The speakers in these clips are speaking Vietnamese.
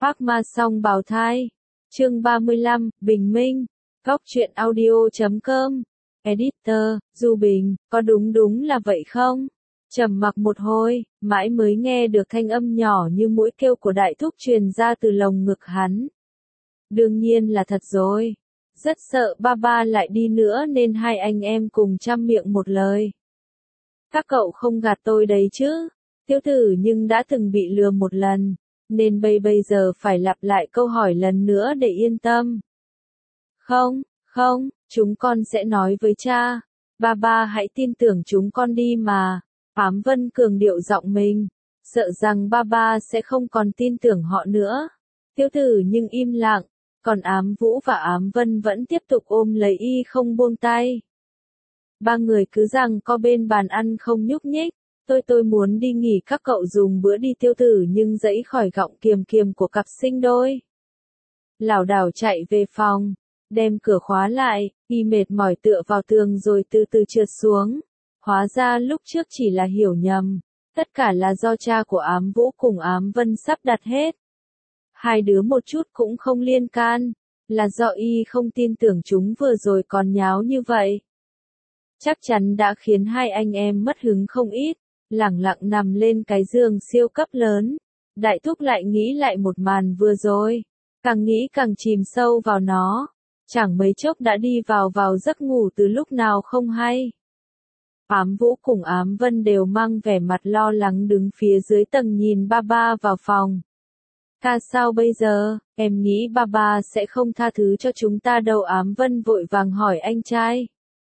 Phác Ma Song bào thai. Chương 35, Bình Minh. Góc truyện audio.com. Editor, Du Bình, có đúng là vậy không? Trầm mặc một hồi, mãi mới nghe được thanh âm nhỏ như mũi kêu của đại thúc truyền ra từ lồng ngực hắn. Đương nhiên là thật rồi. Rất sợ ba lại đi nữa nên hai anh em cùng trăm miệng một lời. Các cậu không gạt tôi đấy chứ? Tiêu tử nhưng đã từng bị lừa một lần, nên bây giờ phải lặp lại câu hỏi lần nữa để yên tâm. Không, chúng con sẽ nói với cha. Ba hãy tin tưởng chúng con đi mà. Ám Vân cường điệu giọng mình, sợ rằng ba sẽ không còn tin tưởng họ nữa. Tiêu tử nhưng im lặng, còn Ám Vũ và Ám Vân vẫn tiếp tục ôm lấy y không buông tay. Ba người cứ rằng co bên bàn ăn không nhúc nhích. Tôi muốn đi nghỉ, các cậu dùng bữa đi. Tiêu tử nhưng dãy khỏi gọng kiềm của cặp sinh đôi. Lảo đảo chạy về phòng, đem cửa khóa lại, y mệt mỏi tựa vào tường rồi từ từ trượt xuống. Hóa ra lúc trước chỉ là hiểu nhầm, tất cả là do cha của Ám Vũ cùng Ám Vân sắp đặt hết. Hai đứa một chút cũng không liên can, là do y không tin tưởng chúng vừa rồi còn nháo như vậy. Chắc chắn đã khiến hai anh em mất hứng không ít, lẳng lặng nằm lên cái giường siêu cấp lớn. Đại thúc lại nghĩ lại một màn vừa rồi, càng nghĩ càng chìm sâu vào nó, chẳng mấy chốc đã đi vào giấc ngủ từ lúc nào không hay. Ám Vũ cùng Ám Vân đều mang vẻ mặt lo lắng đứng phía dưới tầng nhìn ba vào phòng. Ca sao bây giờ, em nghĩ ba sẽ không tha thứ cho chúng ta đâu. Ám Vân vội vàng hỏi anh trai.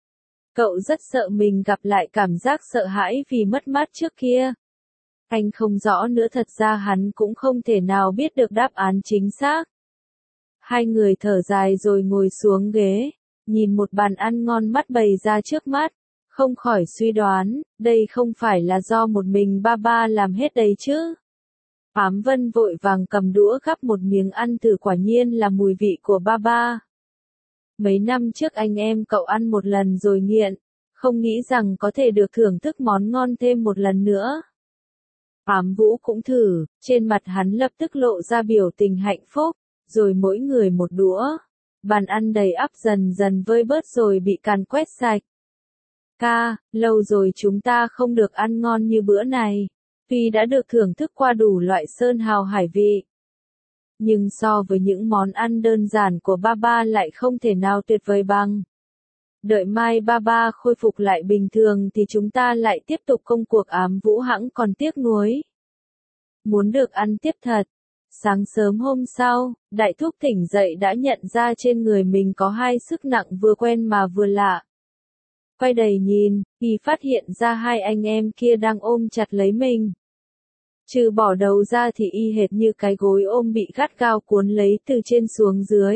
Cậu rất sợ mình gặp lại cảm giác sợ hãi vì mất mát trước kia. Anh không rõ nữa, thật ra hắn cũng không thể nào biết được đáp án chính xác. Hai người thở dài rồi ngồi xuống ghế, nhìn một bàn ăn ngon mắt bày ra trước mắt, không khỏi suy đoán, đây không phải là do một mình ba làm hết đấy chứ. Ám Vân vội vàng cầm đũa gắp một miếng ăn thử, quả nhiên là mùi vị của ba. Mấy năm trước anh em cậu ăn một lần rồi nghiện, không nghĩ rằng có thể được thưởng thức món ngon thêm một lần nữa. Ám Vũ cũng thử, trên mặt hắn lập tức lộ ra biểu tình hạnh phúc, rồi mỗi người một đũa. Bàn ăn đầy ắp dần vơi bớt rồi bị càn quét sạch. Ca, lâu rồi chúng ta không được ăn ngon như bữa này, tuy đã được thưởng thức qua đủ loại sơn hào hải vị. Nhưng so với những món ăn đơn giản của ba lại không thể nào tuyệt vời bằng. Đợi mai ba khôi phục lại bình thường thì chúng ta lại tiếp tục công cuộc. Ám Vũ hãng còn tiếc nuối. Muốn được ăn tiếp thật. Sáng sớm hôm sau, đại thúc tỉnh dậy đã nhận ra trên người mình có hai sức nặng vừa quen mà vừa lạ. Quay đầy nhìn, y phát hiện ra hai anh em kia đang ôm chặt lấy mình. Trừ bỏ đầu ra thì y hệt như cái gối ôm bị gắt gao cuốn lấy từ trên xuống dưới.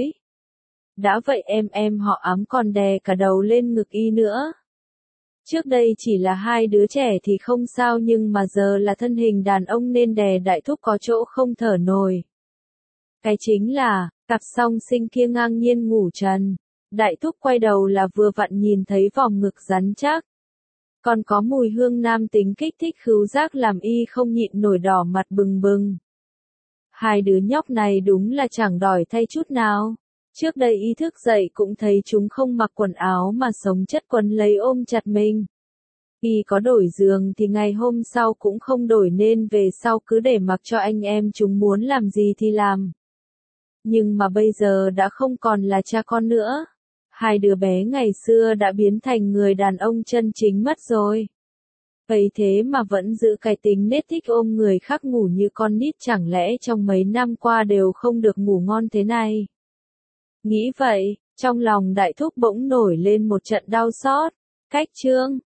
Đã vậy em họ Ám còn đè cả đầu lên ngực y nữa. Trước đây chỉ là hai đứa trẻ thì không sao, nhưng mà giờ là thân hình đàn ông nên đè đại thúc có chỗ không thở nổi. Cái chính là, cặp song sinh kia ngang nhiên ngủ trần. Đại thúc quay đầu là vừa vặn nhìn thấy vòng ngực rắn chắc. Còn có mùi hương nam tính kích thích khứu giác làm y không nhịn nổi đỏ mặt bừng. Hai đứa nhóc này đúng là chẳng đòi thay chút nào. Trước đây y thức dậy cũng thấy chúng không mặc quần áo mà sống chất quấn lấy ôm chặt mình. Y có đổi giường thì ngày hôm sau cũng không đổi nên về sau cứ để mặc cho anh em chúng muốn làm gì thì làm. Nhưng mà bây giờ đã không còn là cha con nữa. Hai đứa bé ngày xưa đã biến thành người đàn ông chân chính mất rồi. Vậy thế mà vẫn giữ cái tính nết thích ôm người khác ngủ như con nít, chẳng lẽ trong mấy năm qua đều không được ngủ ngon thế này? Nghĩ vậy, trong lòng đại thúc bỗng nổi lên một trận đau xót. Cách chương